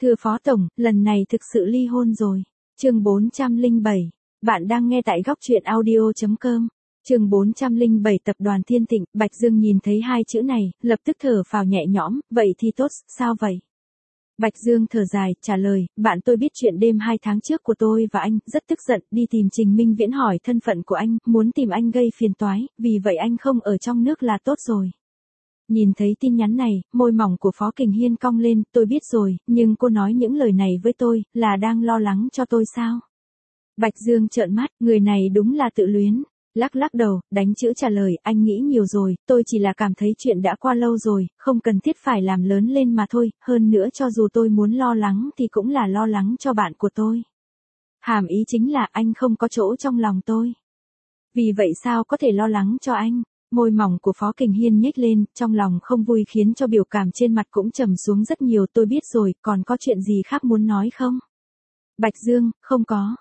Thưa Phó Tổng, lần này thực sự ly hôn rồi. Chương 407. Bạn đang nghe tại góc truyện audio.com. Chương 407 Tập đoàn Thiên Tịnh. Bạch Dương nhìn thấy hai chữ này, lập tức thở phào nhẹ nhõm, vậy thì tốt, sao vậy? Bạch Dương thở dài, trả lời, bạn tôi biết chuyện đêm 2 tháng trước của tôi và anh, rất tức giận, đi tìm Trình Minh Viễn hỏi thân phận của anh, muốn tìm anh gây phiền toái, vì vậy anh không ở trong nước là tốt rồi. Nhìn thấy tin nhắn này, môi mỏng của Phó Kình Hiên cong lên, tôi biết rồi, nhưng cô nói những lời này với tôi, là đang lo lắng cho tôi sao? Bạch Dương trợn mắt, người này đúng là tự luyến. Lắc lắc đầu, đánh chữ trả lời, anh nghĩ nhiều rồi, tôi chỉ là cảm thấy chuyện đã qua lâu rồi, không cần thiết phải làm lớn lên mà thôi, hơn nữa cho dù tôi muốn lo lắng thì cũng là lo lắng cho bạn của tôi. Hàm ý chính là anh không có chỗ trong lòng tôi. Vì vậy sao có thể lo lắng cho anh? Môi mỏng của Phó Kình Hiên nhếch lên, trong lòng không vui khiến cho biểu cảm trên mặt cũng trầm xuống rất nhiều, tôi biết rồi, còn có chuyện gì khác muốn nói không? Bạch Dương, không có.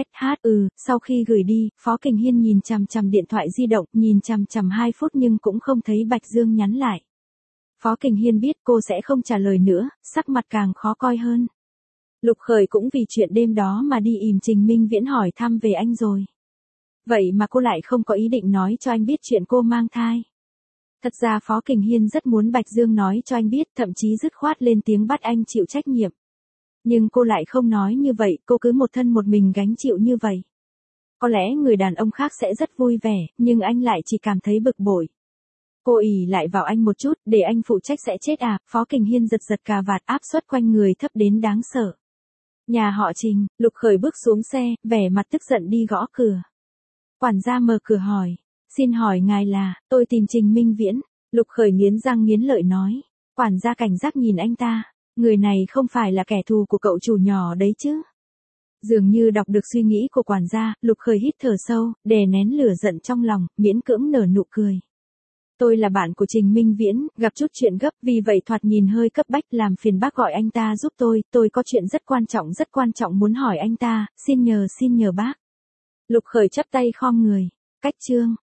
Sau khi gửi đi, Phó Kình Hiên nhìn chằm chằm điện thoại di động, nhìn chằm chằm 2 phút nhưng cũng không thấy Bạch Dương nhắn lại. Phó Kình Hiên biết cô sẽ không trả lời nữa, sắc mặt càng khó coi hơn. Lục Khởi cũng vì chuyện đêm đó mà đi ìm Trình Minh Viễn hỏi thăm về anh rồi. Vậy mà cô lại không có ý định nói cho anh biết chuyện cô mang thai. Thật ra Phó Kình Hiên rất muốn Bạch Dương nói cho anh biết, thậm chí dứt khoát lên tiếng bắt anh chịu trách nhiệm. Nhưng cô lại không nói như vậy, cô cứ một thân một mình gánh chịu như vậy. Có lẽ người đàn ông khác sẽ rất vui vẻ, nhưng anh lại chỉ cảm thấy bực bội. Cô ỷ lại vào anh một chút, để anh phụ trách sẽ chết à? Phó Kình Hiên giật giật cà vạt, áp suất quanh người thấp đến đáng sợ. Nhà họ Trình. Lục Khởi bước xuống xe, vẻ mặt tức giận đi gõ cửa. Quản gia mở cửa hỏi, xin hỏi ngài là, tôi tìm Trình Minh Viễn. Lục Khởi nghiến răng nghiến lợi nói. Quản gia cảnh giác nhìn anh ta, người này không phải là kẻ thù của cậu chủ nhỏ đấy chứ? Dường như đọc được suy nghĩ của quản gia, Lục Khởi hít thở sâu, đè nén lửa giận trong lòng, miễn cưỡng nở nụ cười. Tôi là bạn của Trình Minh Viễn, gặp chút chuyện gấp, vì vậy thoạt nhìn hơi cấp bách, làm phiền bác gọi anh ta giúp tôi có chuyện rất quan trọng muốn hỏi anh ta, xin nhờ bác. Lục Khởi chắp tay khom người. Cách chương.